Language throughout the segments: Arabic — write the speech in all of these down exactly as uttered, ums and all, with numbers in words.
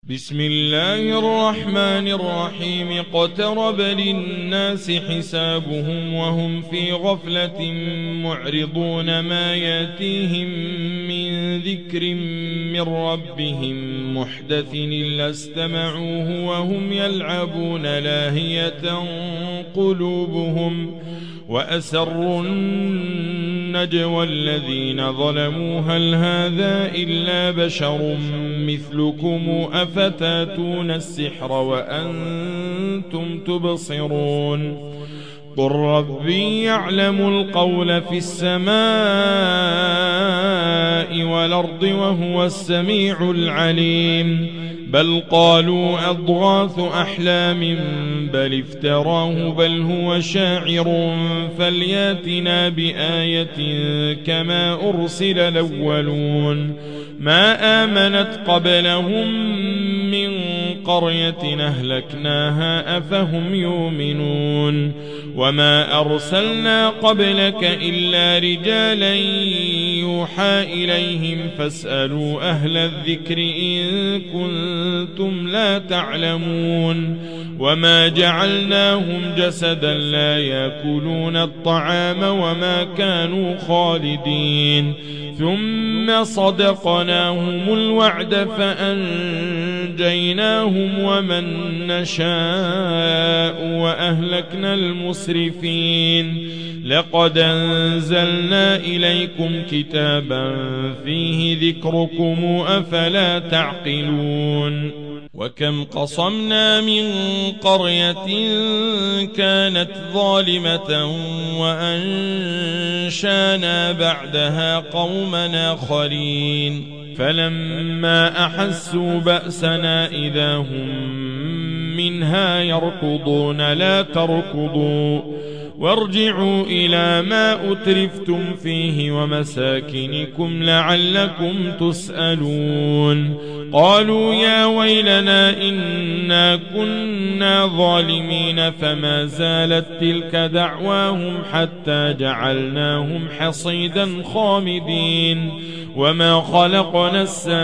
بسم الله الرحمن الرحيم اقترب للناس حسابهم وهم في غفلة معرضون ما ياتيهم من ذكر من ربهم محدث إلا استمعوه وهم يلعبون لاهية قلوبهم وأسروا النجوى الذين ظلموا هل هذا إلا بشر مثلكم أفتاتون السحر وأنتم تبصرون قل ربي يعلم القول في السماء والأرض وهو السميع العليم بل قالوا أضغاث أحلام بل افتراه بل هو شاعر فلياتنا بآية كما أرسل الأولون ما آمنت قبلهم من قرية أهلكناها أفهم يؤمنون وما أرسلنا قبلك إلا رجالا يوحى إليهم فاسألوا أهل الذكر إن كنتم لا تعلمون وما جعلناهم جسدا لا يأكلون الطعام وما كانوا خالدين ثم صدقناهم الوعد فأنجيناهم ومن نشاء وأهلكنا المسرفين لقد أنزلنا إليكم كتابا فيه ذكركم أفلا تعقلون وكم قصمنا من قرية كانت ظالمة وأنشانا بعدها قوما آخرين فلما أحسوا بأسنا إذا هم منها يركضون لا تركضوا وارجعوا إلى ما أترفتم فيه ومساكنكم لعلكم تسألون قالوا يا ويلنا إنا كنا ظالمين فما زالت تلك دعواهم حتى جعلناهم حصيدا خامدين وما خلقنا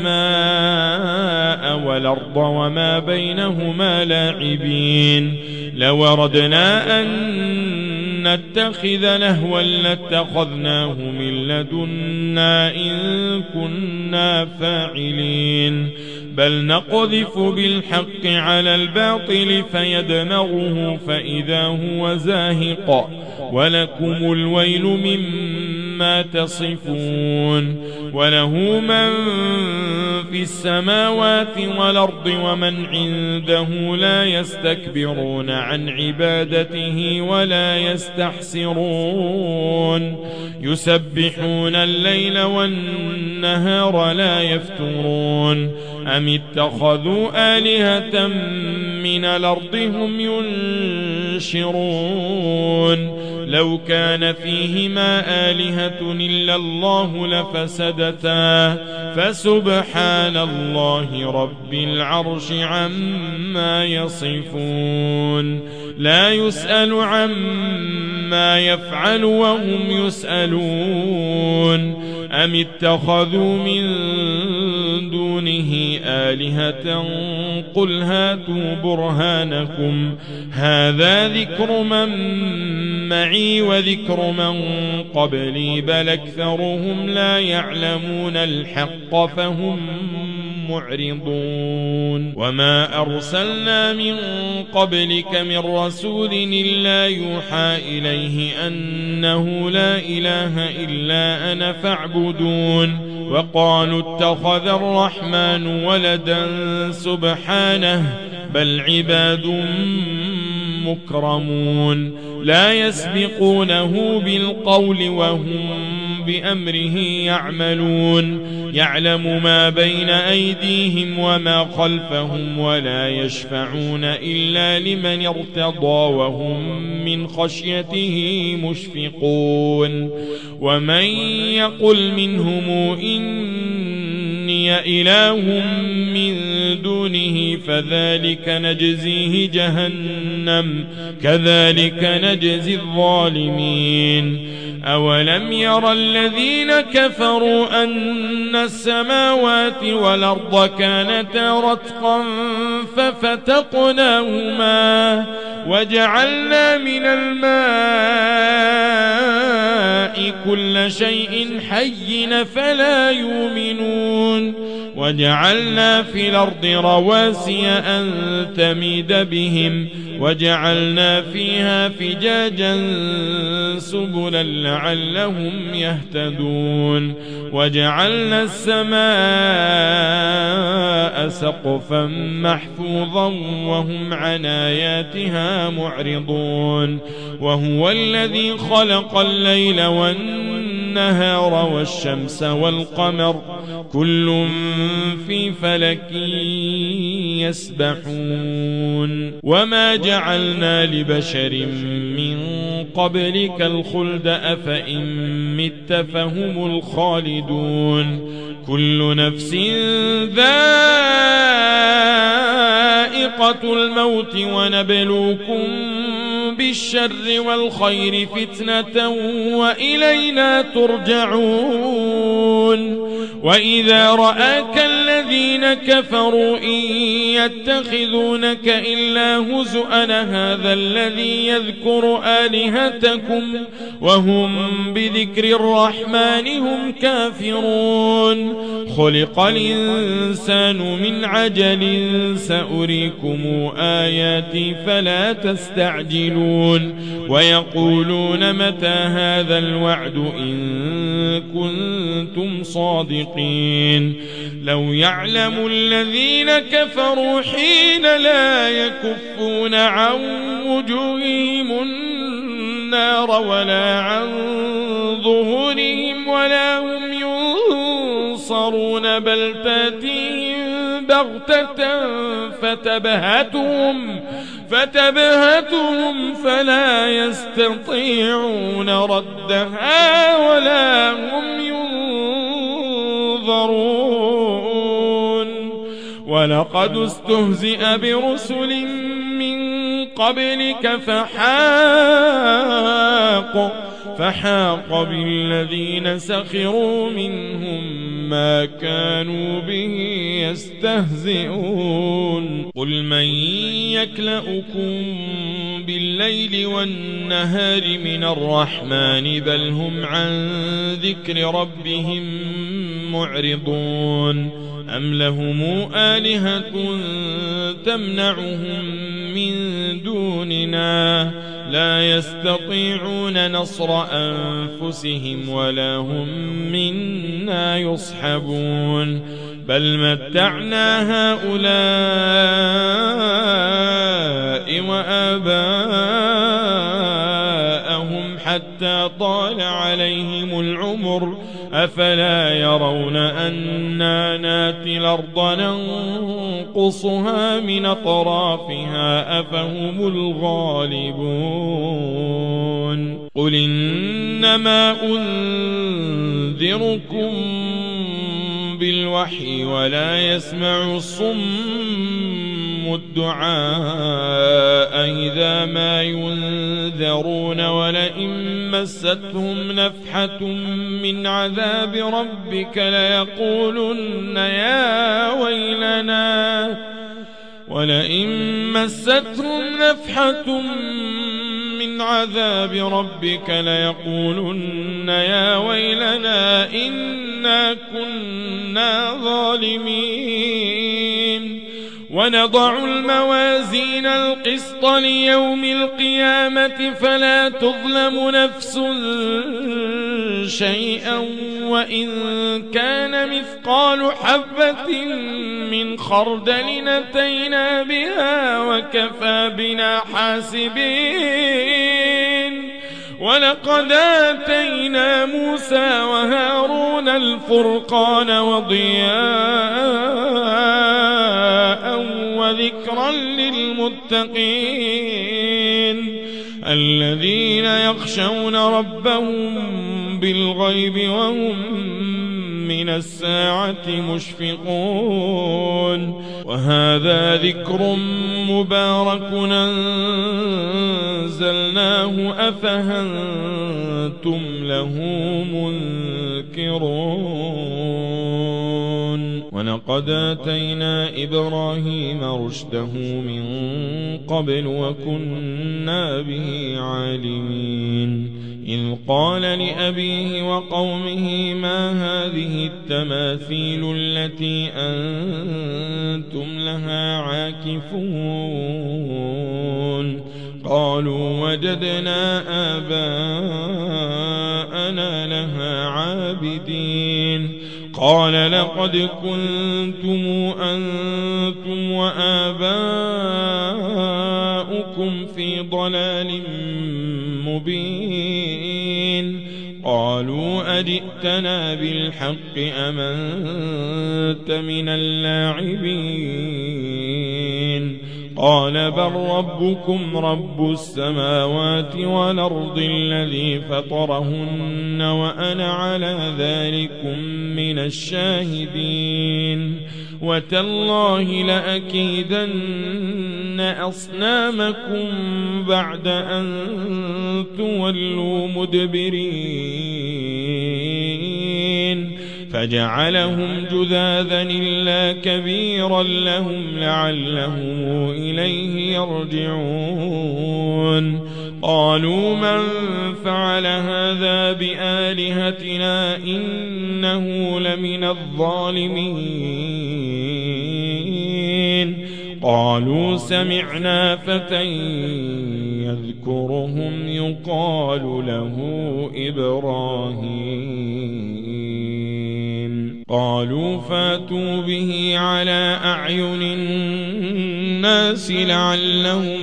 السماء والأرض وما بينهما لاعبين لو أردنا أن نتخذ لهوا لاتخذناه من لدنا إن كنا فاعلين بل نقذف بالحق على الباطل فيدمغه فإذا هو زاهق ولكم الويل مما تصفون وله من في السماوات والأرض ومن عنده لا يستكبرون عن عبادته ولا يستحسرون يسبحون الليل والنهار لا يفترون أم اتخذوا آلهة من الأرض هم ينشرون لو كان فيهما آلهة إلا الله لفسدتا فسبحان الله رب العرش عما يصفون لا يسأل عما يفعل وهم يسألون أم اتخذوا من دونه آلهة قل هاتوا برهانكم هذا ذكر من معي وذكر من قبلي بل أكثرهم لا يعلمون الحق فهم معرضون وما أرسلنا من قبلك من رسول إلا يوحى إليه أنه لا إله إلا أنا فاعبدون وقالوا اتخذ الرحمن ولدا سبحانه بل عباد مكرمون لا يسبقونه بالقول وهم بأمره يعملون يعلم ما بين أيديهم وما خلفهم ولا يشفعون إلا لمن ارتضى وهم من خشيته مشفقون ومن يقل منهم إني إله من دونه فذلك نجزيه جهنم كذلك نجزي الظالمين أولم ير الذين كفروا أن السماوات والأرض كانتا رتقا ففتقناهما وجعلنا من الماء كل شيء حي فلا يؤمنون وجعلنا في الأرض رواسي أن تميد بهم وجعلنا فيها فجاجا سبلا لعلهم يهتدون وجعلنا السماء سقفا محفوظا وهم عن آياتها معرضون وهو الذي خلق الليل والنهار والشمس والقمر كل في فلك يسبحون وما جعلنا لبشر من قبلك الخلد أفإن مت فهم الخالدون كل نفس ذائقة الموت ونبلوكم بالشر والخير فتنة وإلينا ترجعون وإذا رآك الذين كفروا إن يتخذونك إلا هزؤا هذا الذي يذكر آلهتكم وهم بذكر الرحمن هم كافرون خلق الإنسان من عجل سأريكم آياتي فلا تستعجلون ويقولون متى هذا الوعد إن كنتم صادقين لو يعلم الذين كفروا حين لا يكفون عن وجوههم النار ولا عن ظهورهم ولا هم ينصرون بل تأتيهم بغتة فتبهتهم فتبهتهم فلا يستطيعون ردها ولا هم ينظرون ولقد استهزئ برسل من قبلك فحاق فحاق بالذين سخروا منهم ما كانوا به يستهزئون قل من يكلؤكم بالليل والنهار من الرحمن بل هم عن ذكر ربهم معرضون أم لهم آلهة تمنعهم من دوننا لا يستطيعون نصر أنفسهم ولا هم منا يصحبون بل متعنا هؤلاء وآباءهم حتى طال عليهم العمر أفلا يرون أنا ناتي الأرض ننقصها من أطرافها أفهم الغالبون قل إنما أنذركم بالوحي ولا يسمع الصم الدعاء إذا ما ينذرون ولئن مستهم نفحة من عذاب ربك ليقولن يا ويلنا ولئن مستهم نفحة من عذاب ربك ليقولن يا ويلنا إنا كنا ظالمين ونضع الموازين القسط ليوم القيامة فلا تظلم نفس شيئا وإن كان مثقال حبة من خردل أتينا بها وكفى بنا حاسبين ولقد آتينا موسى وهارون الفرقان وضياء وذكرا للمتقين الذين يخشون ربهم بالغيب وهم من الساعة مشفقون وهذا ذكر مبارك أنزلناه أفأنتم له منكرون ولقد آتينا إبراهيم رشده من قبل وكنا به عالمين إذ قال لأبيه وقومه ما هذه التماثيل التي أنتم لها عاكفون قالوا وجدنا آباءنا لها عابدين قال لقد كنتم أنتم وآباؤكم في ضلال مبين قالوا أجئتنا بالحق أم أنت من اللاعبين قال بل ربكم رب السماوات والأرض الذي فطرهن وأنا على ذلكم من الشاهدين وتالله لأكيدن أصنامكم بعد أن تولوا مدبرين فجعلهم جذاذا إلا كبيرا لهم لعلهم إليه يرجعون قالوا من فعل هذا بآلهتنا إنه لمن الظالمين قالوا سمعنا فتى يذكرهم يقال له إبراهيم قالوا فاتوا به على أعين الناس لعلهم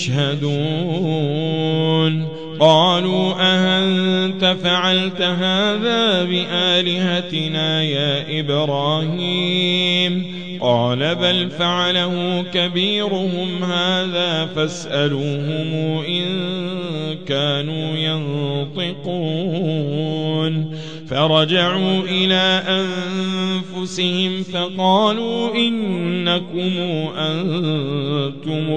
يشهدون قالوا أأنت فعلت هذا بآلهتنا يا إبراهيم قال بل فعله كبيرهم هذا فاسألوهم إن كانوا ينطقون فرجعوا إلى أنفسهم فقالوا إنكم أنتم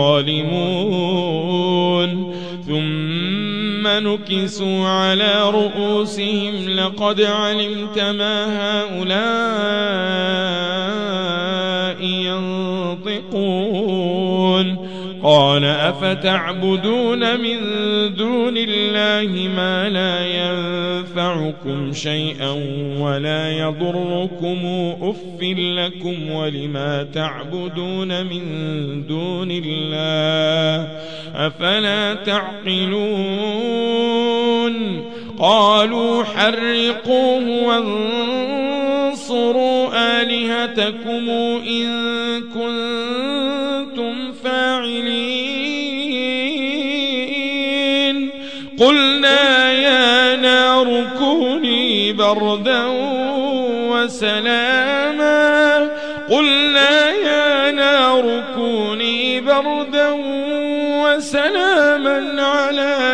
الظالمون ثم نكسوا على رؤوسهم لقد علمت ما هؤلاء ينطقون قال أفتعبدون من دون الله ما لا ينفعكم شيئا ولا يضركم أف لكم ولما تعبدون من دون الله أفلا تعقلون قالوا حرقوه وانصروا آلهتكم إن كنتم فاعلين قلنا يا نار كوني بردا وسلاما قلنا يا نار كوني بردا وسلاما على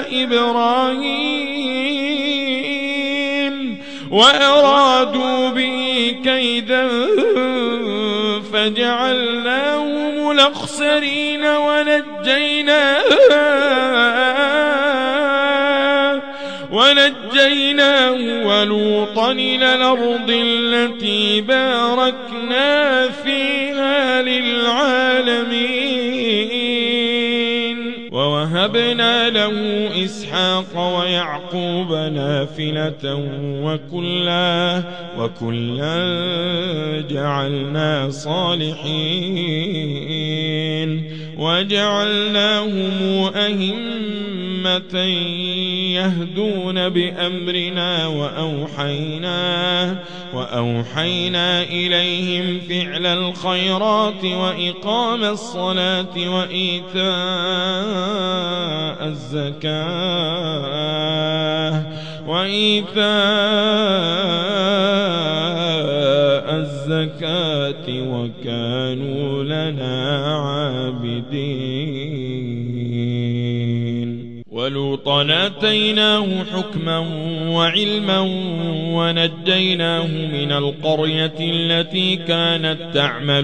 إبراهيم وأرادوا به كيدا فجعلناهم الأخسرين ونجيناه ونجيناه ولوطا إلى الأرض التي باركنا فيها للعالمين ووهبنا له إسحاق ويعقوب نافلة وكلا وكلا جعلنا صالحين وجعلناهم أئمة يهدون بأمرنا وأوحينا وأوحينا إليهم فعل الخيرات وإقام الصلاة وإيتاء الزكاة وإيتاء الزكاة وكانوا لنا عابدين ولوطا آتيناه حكما وعلما ونجيناه من القرية التي كانت تعمل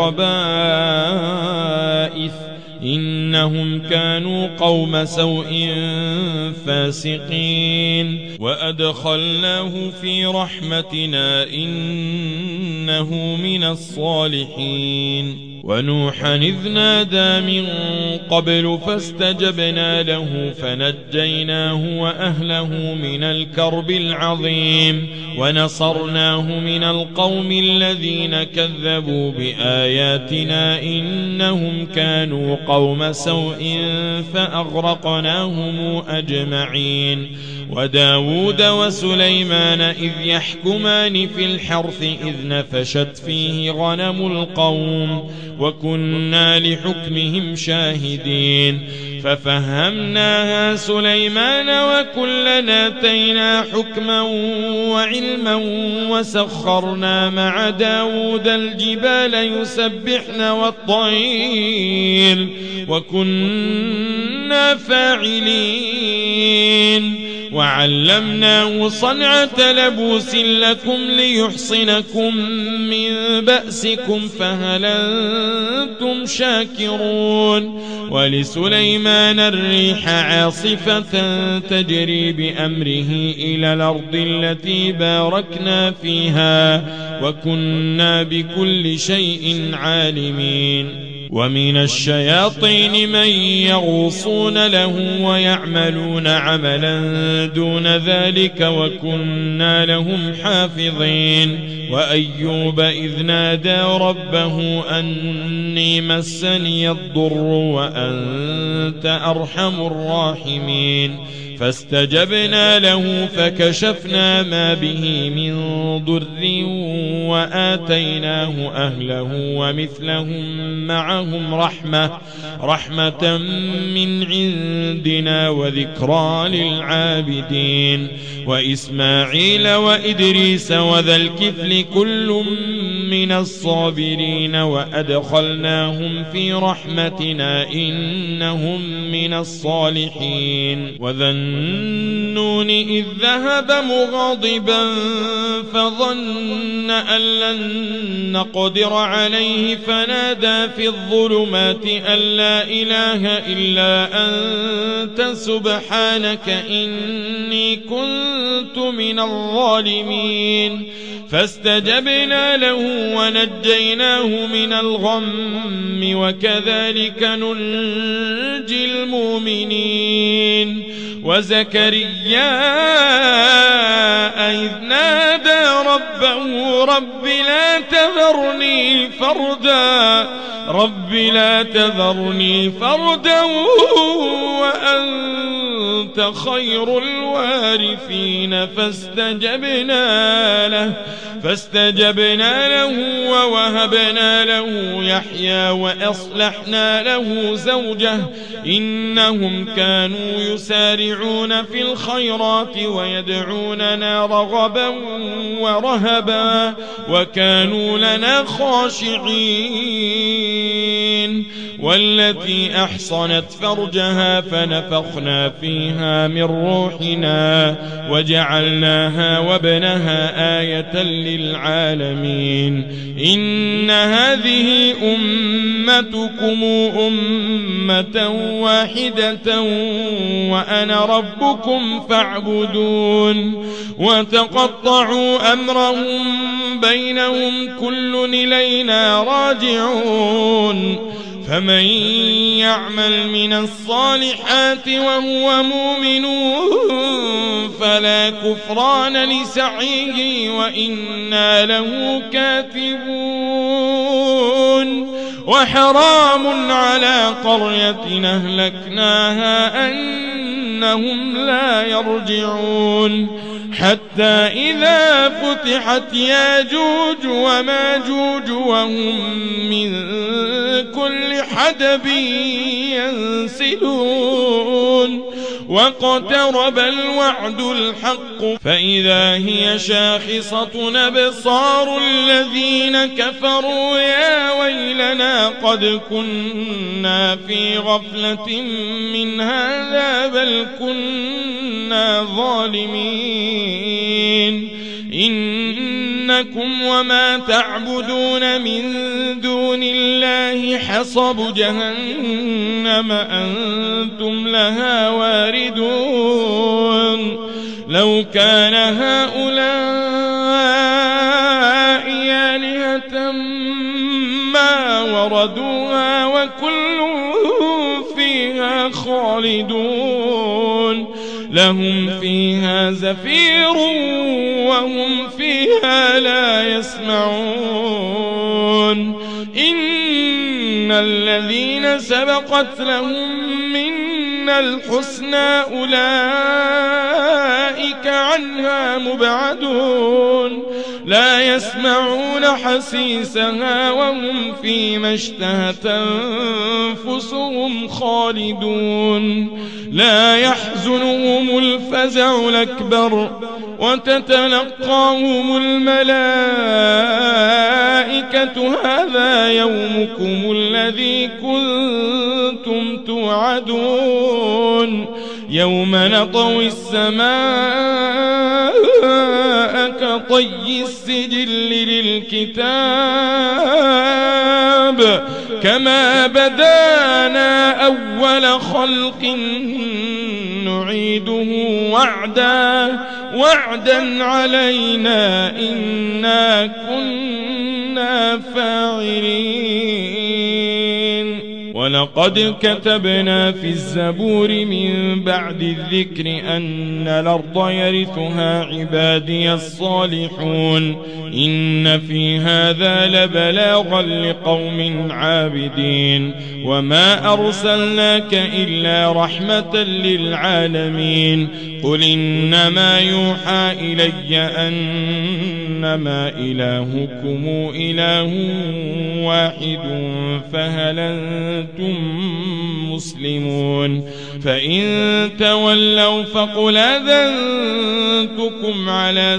الخبائث إنهم كانوا قوم سوء فاسقين وأدخلناه في رحمتنا إنه من الصالحين ونوحا إذ نادى من قبل فاستجبنا له فنجيناه وأهله من الكرب العظيم ونصرناه من القوم الذين كذبوا بآياتنا إنهم كانوا قوم سوء فأغرقناهم أجمعين وداود وسليمان إذ يحكمان في الحرث إذ نفشت فيه غنم القوم وكنا لحكمهم شاهدين ففهمناها سليمان وكلنا آتينا حكما وعلما وسخرنا مع داود الجبال يسبحن والطير وكنا فاعلين وعلمناه صنعة لبوس لكم ليحصنكم من بأسكم فهل أنتم شاكرون ولسليمان الريح عاصفة تجري بأمره إلى الأرض التي باركنا فيها وكنا بكل شيء عالمين ومن الشياطين من يغوصون له ويعملون عملا دون ذلك وكنا لهم حافظين وأيوب إذ نادى ربه أني مسني الضر وأنت أرحم الراحمين فاستجبنا له فكشفنا ما به من ضر وآتيناه أهله ومثلهم معهم رحمة رحمة من عندنا وذكرى للعابدين وإسماعيل وإدريس وذا الكفل كل من الصابرين وأدخلناهم في رحمتنا إنهم من الصالحين وذا النون إذ ذهب مغاضبا فظن أن لن نقدر عليه فنادى في الظلمات أن لا إله إلا أنت سبحانك إني كنت من الظالمين فاستجبنا له ونجيناه من الغم وكذلك ننجي المؤمنين وزكريا إذ نادى ربه رب لا تذرني فردا رب لا تذرني فردا وأنت خير الوارثين فاستجبنا له فاستجبنا له ووهبنا له يحيى وأصلحنا له زوجه إنهم كانوا يسارعون في الخيرات ويدعوننا رغبا ورهبا وكانوا لنا خاشعين والتي أحصنت فرجها فنفخنا فيها من روحنا وجعلناها وابنها آية للعالمين إن هذه أمتكم أمة واحدة وأنا ربكم فاعبدون وتقطعوا أمرهم بينهم كل إلينا راجعون فمن يعمل من الصالحات وهو مؤمن فلا كفران لسعيه وإنا له كاتبون وحرام على قرية أهلكناها أنهم لا يرجعون حتى إذا فتحت ياجوج وماجوج وهم من كل حدب ينسلون واقترب الوعد الحق فإذا هي شاخصة أبصار الذين كفروا يا ويلنا قد كنا في غفلة من هذا بل كنا ظالمين إنكم وما تعبدون من دون الله حصب جهنم أنتم لها واردون لو كان هؤلاء آلهة ما وردوها وكل فيها خالدون لهم فيها زفير وهم فيها لا يسمعون إن الذين سبقت لهم منا الحسنى أولئك عنها مبعدون لا يسمعون حسيسها وهم فيما اشتهت أنفسهم خالدون لا يحزنهم الفزع الأكبر وتتلقاهم الملائكة هذا يومكم الذي كنتم توعدون يوم نطوي السماء كطي السجل للكتاب كما بدانا أول خلق نعيده وعدا وعدا علينا إنا كنا فاعلين ولقد كتبنا في الزبور من بعد الذكر أن الأرض يرثها عبادي الصالحون إن في هذا لبلاغا لقوم عابدين وما أرسلناك إلا رحمة للعالمين قل إنما يوحى إلي أنما إلهكم إله واحد فهل أنتم مسلمون فإن تولوا فقل أذنتكم على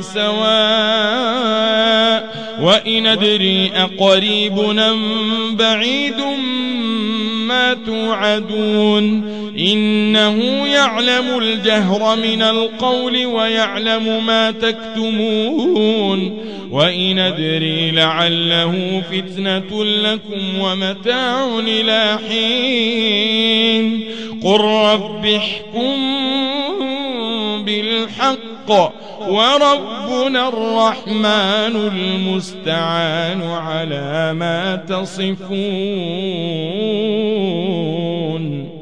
سواء وإن أدري أقريب أم بعيد ما توعدون إنه يعلم الجهر من القول ويعلم ما تكتمون وإن أدري لعله فتنة لكم ومتاع إلى حين قل رب احكم بالحق وربنا الرحمن المستعان على ما تصفون.